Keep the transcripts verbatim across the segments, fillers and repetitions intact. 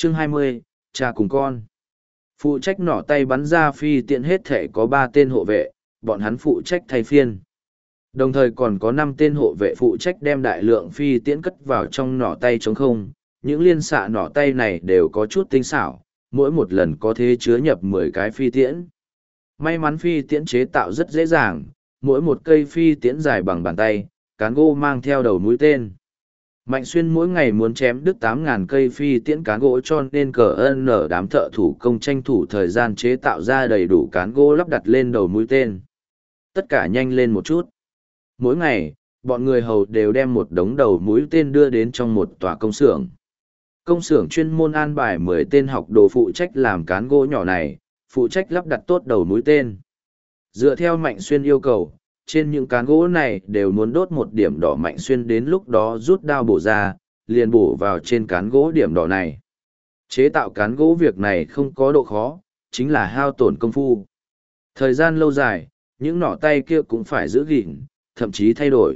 Chương hai mươi, cha cùng con. Phụ trách nỏ tay bắn ra phi tiễn hết thể có ba tên hộ vệ, bọn hắn phụ trách thay phiên. Đồng thời còn có năm tên hộ vệ phụ trách đem đại lượng phi tiễn cất vào trong nỏ tay trống không. Những liên xạ nỏ tay này đều có chút tinh xảo, mỗi một lần có thể chứa nhập mười cái phi tiễn. May mắn phi tiễn chế tạo rất dễ dàng, mỗi một cây phi tiễn dài bằng bàn tay, cán gỗ mang theo đầu mũi tên. Mạnh Xuyên mỗi ngày muốn chém đứt tám ngàn cây phi tiễn cán gỗ cho nên cờ ơn nở đám thợ thủ công tranh thủ thời gian chế tạo ra đầy đủ cán gỗ lắp đặt lên đầu mũi tên. Tất cả nhanh lên một chút. Mỗi ngày, bọn người hầu đều đem một đống đầu mũi tên đưa đến trong một tòa công xưởng. Công xưởng chuyên môn an bài mười tên học đồ phụ trách làm cán gỗ nhỏ này, phụ trách lắp đặt tốt đầu mũi tên. Dựa theo Mạnh Xuyên yêu cầu, trên những cán gỗ này đều muốn đốt một điểm đỏ. Mạnh Xuyên đến lúc đó rút đao bổ ra, liền bổ vào trên cán gỗ điểm đỏ này. Chế tạo cán gỗ việc này không có độ khó, chính là hao tổn công phu. Thời gian lâu dài, những nỏ tay kia cũng phải giữ gìn, thậm chí thay đổi.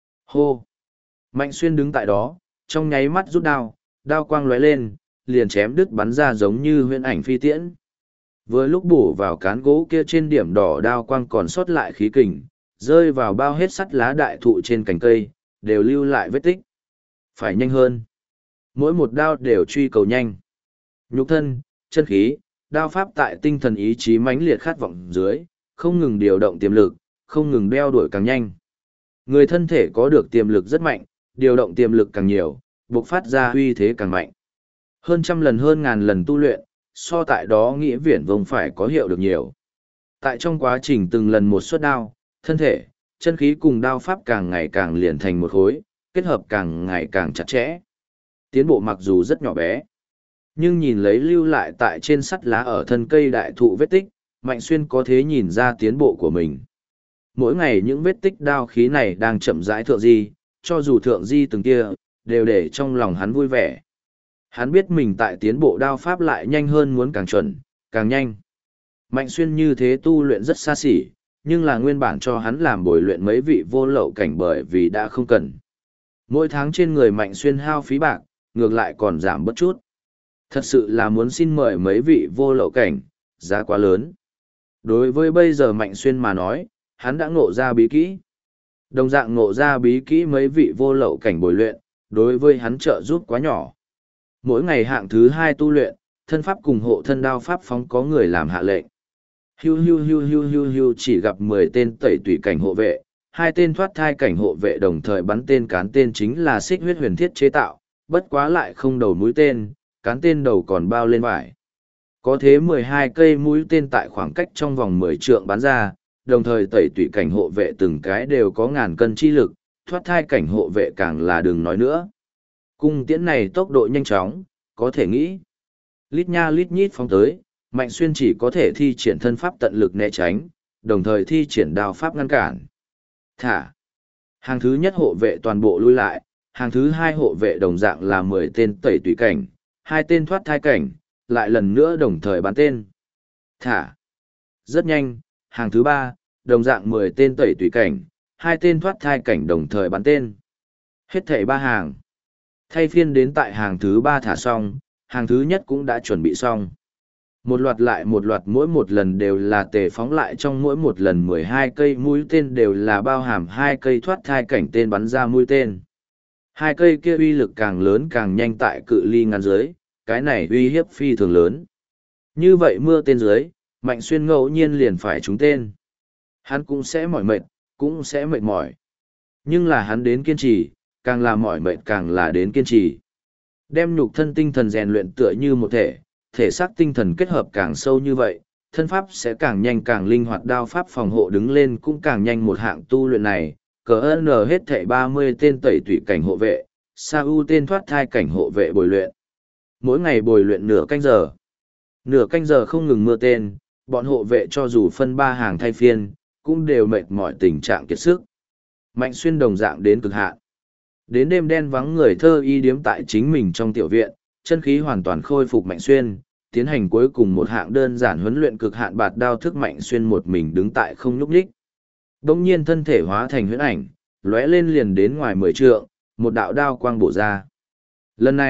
Hô! Mạnh Xuyên đứng tại đó, trong nháy mắt rút đao, đao quang lóe lên, liền chém đứt bắn ra giống như huyễn ảnh phi tiễn. Vừa lúc bổ vào cán gỗ kia trên điểm đỏ, đao quang còn sót lại khí kình, rơi vào bao hết sắt lá đại thụ trên cành cây, đều lưu lại vết tích. Phải nhanh hơn. Mỗi một đao đều truy cầu nhanh. Nhục thân, chân khí, đao pháp tại tinh thần ý chí mãnh liệt khát vọng dưới, không ngừng điều động tiềm lực, không ngừng đeo đuổi càng nhanh. Người thân thể có được tiềm lực rất mạnh, điều động tiềm lực càng nhiều, bộc phát ra uy thế càng mạnh. Hơn trăm lần hơn ngàn lần tu luyện, so tại đó nghĩa viển vông phải có hiệu được nhiều. Tại trong quá trình từng lần một xuất đao, thân thể, chân khí cùng đao pháp càng ngày càng liền thành một khối, kết hợp càng ngày càng chặt chẽ. Tiến bộ mặc dù rất nhỏ bé, nhưng nhìn lấy lưu lại tại trên sắt lá ở thân cây đại thụ vết tích, Mạnh Xuyên có thể nhìn ra tiến bộ của mình. Mỗi ngày những vết tích đao khí này đang chậm rãi thượng di, cho dù thượng di từng kia, đều để trong lòng hắn vui vẻ. Hắn biết mình tại tiến bộ đao pháp lại nhanh hơn, muốn càng chuẩn, càng nhanh. Mạnh Xuyên như thế tu luyện rất xa xỉ, nhưng là nguyên bản cho hắn làm bồi luyện mấy vị vô lậu cảnh bởi vì đã không cần. Mỗi tháng trên người Mạnh Xuyên hao phí bạc, ngược lại còn giảm bất chút. Thật sự là muốn xin mời mấy vị vô lậu cảnh, giá quá lớn. Đối với bây giờ Mạnh Xuyên mà nói, hắn đã ngộ ra bí kỹ. Đồng dạng ngộ ra bí kỹ mấy vị vô lậu cảnh bồi luyện, đối với hắn trợ giúp quá nhỏ. Mỗi ngày hạng thứ hai tu luyện, thân pháp cùng hộ thân đao pháp phóng có người làm hạ lệnh. Hiu hiu hiu hiu hiu hiu chỉ gặp mười tên tẩy tùy cảnh hộ vệ, hai tên thoát thai cảnh hộ vệ đồng thời bắn tên. Cán tên chính là xích huyết huyền thiết chế tạo, bất quá lại không đầu mũi tên, cán tên đầu còn bao lên vải. Có thế mười hai cây mũi tên tại khoảng cách trong vòng mười trượng bắn ra, đồng thời tẩy tùy cảnh hộ vệ từng cái đều có ngàn cân chi lực, thoát thai cảnh hộ vệ càng là đừng nói nữa. Cung tiễn này tốc độ nhanh chóng, có thể nghĩ. Lít nha lít nhít phóng tới, Mạnh Xuyên chỉ có thể thi triển thân pháp tận lực né tránh, đồng thời thi triển đao pháp ngăn cản. Thả. Hàng thứ nhất hộ vệ toàn bộ lui lại, hàng thứ hai hộ vệ đồng dạng là mười tên tẩy tùy cảnh, hai tên thoát thai cảnh, lại lần nữa đồng thời bắn tên. Thả. Rất nhanh, hàng thứ ba, đồng dạng mười tên tẩy tùy cảnh, hai tên thoát thai cảnh đồng thời bắn tên. Hết thảy ba hàng. Thay phiên đến tại hàng thứ ba thả xong, hàng thứ nhất cũng đã chuẩn bị xong. Một loạt lại một loạt, mỗi một lần đều là tề phóng lại, trong mỗi một lần mười hai cây mũi tên đều là bao hàm hai cây thoát thai cảnh tên bắn ra mũi tên. Hai cây kia uy lực càng lớn càng nhanh tại cự ly ngắn dưới, cái này uy hiếp phi thường lớn. Như vậy mưa tên dưới, Mạnh Xuyên ngẫu nhiên liền phải trúng tên. Hắn cũng sẽ mỏi mệt, cũng sẽ mệt mỏi. Nhưng là hắn đến kiên trì, càng là mỏi mệt càng là đến kiên trì. Đem nhục thân tinh thần rèn luyện tựa như một thể, thể xác tinh thần kết hợp càng sâu như vậy, thân pháp sẽ càng nhanh càng linh hoạt, đao pháp phòng hộ đứng lên cũng càng nhanh. Một hạng tu luyện này, cờ ơn hết thảy ba mươi tên tẩy tùy cảnh hộ vệ, sa u tên thoát thai cảnh hộ vệ bồi luyện. Mỗi ngày bồi luyện nửa canh giờ. Nửa canh giờ không ngừng mưa tên, bọn hộ vệ cho dù phân ba hàng thay phiên, cũng đều mệt mỏi tình trạng kiệt sức. Mạnh Xuyên đồng dạng đến cực hạn. Đến đêm đen vắng người thơ y điếm tại chính mình trong tiểu viện, chân khí hoàn toàn khôi phục Mạnh Xuyên, tiến hành cuối cùng một hạng đơn giản huấn luyện cực hạn bạt đao thức. Mạnh Xuyên một mình đứng tại không nhúc nhích. Đông nhiên thân thể hóa thành huyễn ảnh, lóe lên liền đến ngoài mười trượng, một đạo đao quang bổ ra. Lần này,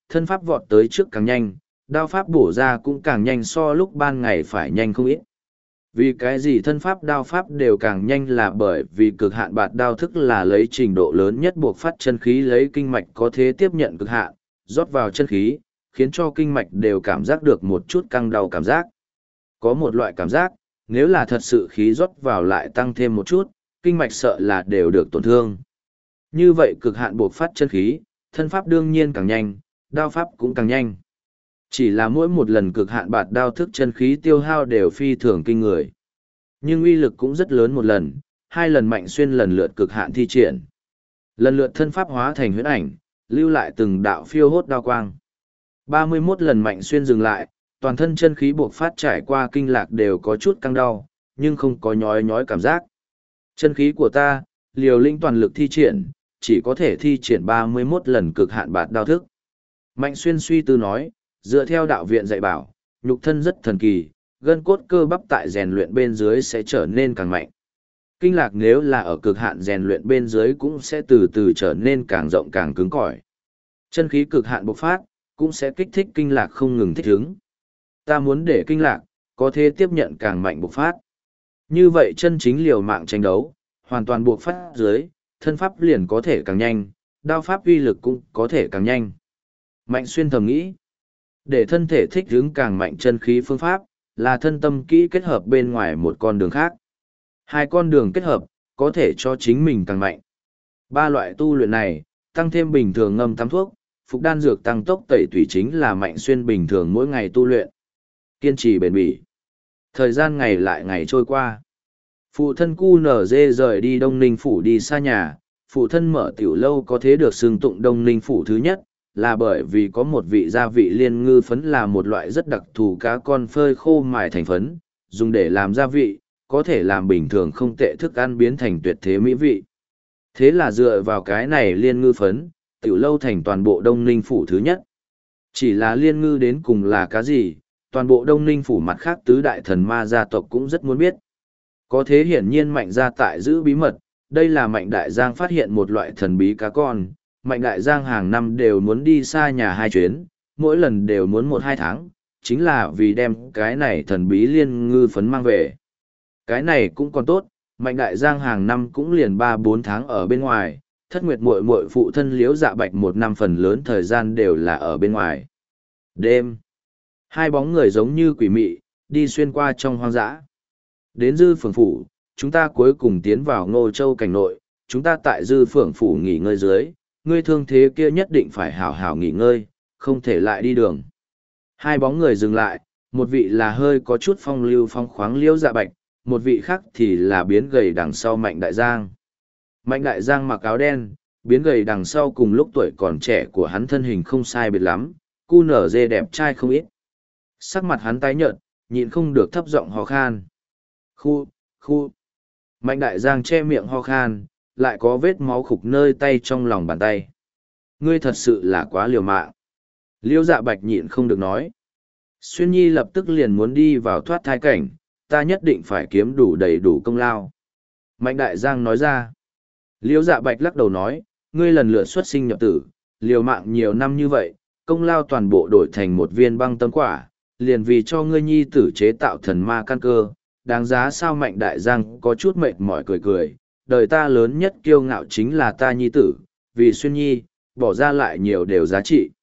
thân pháp vọt tới trước càng nhanh, đao pháp bổ ra cũng càng nhanh so lúc ban ngày phải nhanh không ít. Vì cái gì thân pháp đao pháp đều càng nhanh là bởi vì cực hạn bạt đao thức là lấy trình độ lớn nhất buộc phát chân khí lấy kinh mạch có thể tiếp nhận cực hạn, rót vào chân khí, khiến cho kinh mạch đều cảm giác được một chút căng đau cảm giác. Có một loại cảm giác, nếu là thật sự khí rót vào lại tăng thêm một chút, kinh mạch sợ là đều được tổn thương. Như vậy cực hạn buộc phát chân khí, thân pháp đương nhiên càng nhanh, đao pháp cũng càng nhanh. Chỉ là mỗi một lần cực hạn bạt đao thức chân khí tiêu hao đều phi thường kinh người. Nhưng uy lực cũng rất lớn một lần, hai lần Mạnh Xuyên lần lượt cực hạn thi triển. Lần lượt thân pháp hóa thành huyễn ảnh, lưu lại từng đạo phiêu hốt đao quang. ba mươi mốt lần Mạnh Xuyên dừng lại, toàn thân chân khí buộc phát trải qua kinh lạc đều có chút căng đau, nhưng không có nhói nhói cảm giác. Chân khí của ta, liều lĩnh toàn lực thi triển, chỉ có thể thi triển ba mươi mốt lần cực hạn bạt đao thức. Mạnh Xuyên suy tư nói, dựa theo đạo viện dạy bảo, nhục thân rất thần kỳ, gân cốt cơ bắp tại rèn luyện bên dưới sẽ trở nên càng mạnh. Kinh lạc nếu là ở cực hạn rèn luyện bên dưới cũng sẽ từ từ trở nên càng rộng càng cứng cỏi. Chân khí cực hạn bộc phát, cũng sẽ kích thích kinh lạc không ngừng thích ứng. Ta muốn để kinh lạc, có thể tiếp nhận càng mạnh bộc phát. Như vậy chân chính liều mạng tranh đấu, hoàn toàn bộc phát dưới, thân pháp liền có thể càng nhanh, đao pháp uy lực cũng có thể càng nhanh. Mạnh Xuyên thầm nghĩ, để thân thể thích ứng càng mạnh chân khí phương pháp, là thân tâm kỹ kết hợp bên ngoài một con đường khác. Hai con đường kết hợp, có thể cho chính mình càng mạnh. Ba loại tu luyện này, tăng thêm bình thường ngâm tắm thuốc, phục đan dược tăng tốc tẩy tủy chính là Mạnh Xuyên bình thường mỗi ngày tu luyện. Kiên trì bền bỉ. Thời gian ngày lại ngày trôi qua. Phụ thân cu nở dê rời đi Đông Ninh Phủ đi xa nhà, phụ thân mở tiểu lâu có thế được xưng tụng Đông Ninh Phủ thứ nhất, là bởi vì có một vị gia vị liên ngư phấn là một loại rất đặc thù cá con phơi khô mài thành phấn, dùng để làm gia vị, có thể làm bình thường không tệ thức ăn biến thành tuyệt thế mỹ vị. Thế là dựa vào cái này liên ngư phấn, tiểu lâu thành toàn bộ Đông Ninh Phủ thứ nhất. Chỉ là liên ngư đến cùng là cái gì, toàn bộ Đông Ninh Phủ mặt khác tứ đại thần ma gia tộc cũng rất muốn biết. Có thế hiển nhiên Mạnh gia tại giữ bí mật, đây là Mạnh Đại Giang phát hiện một loại thần bí cá con. Mạnh Đại Giang hàng năm đều muốn đi xa nhà hai chuyến, mỗi lần đều muốn một hai tháng, chính là vì đem cái này thần bí liên ngư phấn mang về. Cái này cũng còn tốt, Mạnh Đại Giang hàng năm cũng liền ba bốn tháng ở bên ngoài, Thất Nguyệt muội muội phụ thân Liễu Dạ Bạch một năm phần lớn thời gian đều là ở bên ngoài. Đêm, hai bóng người giống như quỷ mị, đi xuyên qua trong hoang dã. Đến Dư Phượng Phủ, chúng ta cuối cùng tiến vào Ngô Châu cảnh nội, chúng ta tại Dư Phượng Phủ nghỉ ngơi dưới, ngươi thương thế kia nhất định phải hảo hảo nghỉ ngơi, không thể lại đi đường. Hai bóng người dừng lại, một vị là hơi có chút phong lưu phong khoáng Liễu Dạ Bạch, một vị khác thì là biến gầy đằng sau Mạnh Đại Giang. Mạnh Đại Giang mặc áo đen, biến gầy đằng sau cùng lúc tuổi còn trẻ của hắn thân hình không sai biệt lắm, cu nở dê đẹp trai không ít. Sắc mặt hắn tái nhợt, nhịn không được thấp giọng ho khan. Khu, khu. Mạnh Đại Giang che miệng ho khan, lại có vết máu khục nơi tay trong lòng bàn tay. Ngươi thật sự là quá liều mạng. Liễu Dạ Bạch nhịn không được nói. Xuyên Nhi lập tức liền muốn đi vào thoát thai cảnh, ta nhất định phải kiếm đủ đầy đủ công lao. Mạnh Đại Giang nói ra. Liễu Dạ Bạch lắc đầu nói, ngươi lần lượt xuất sinh nhập tử, liều mạng nhiều năm như vậy, công lao toàn bộ đổi thành một viên băng tâm quả, liền vì cho ngươi nhi tử chế tạo thần ma căn cơ, đáng giá sao? Mạnh Đại Giang có chút mệt mỏi cười cười, đời ta lớn nhất kiêu ngạo chính là ta nhi tử, vì Xuyên Nhi, bỏ ra lại nhiều đều giá trị.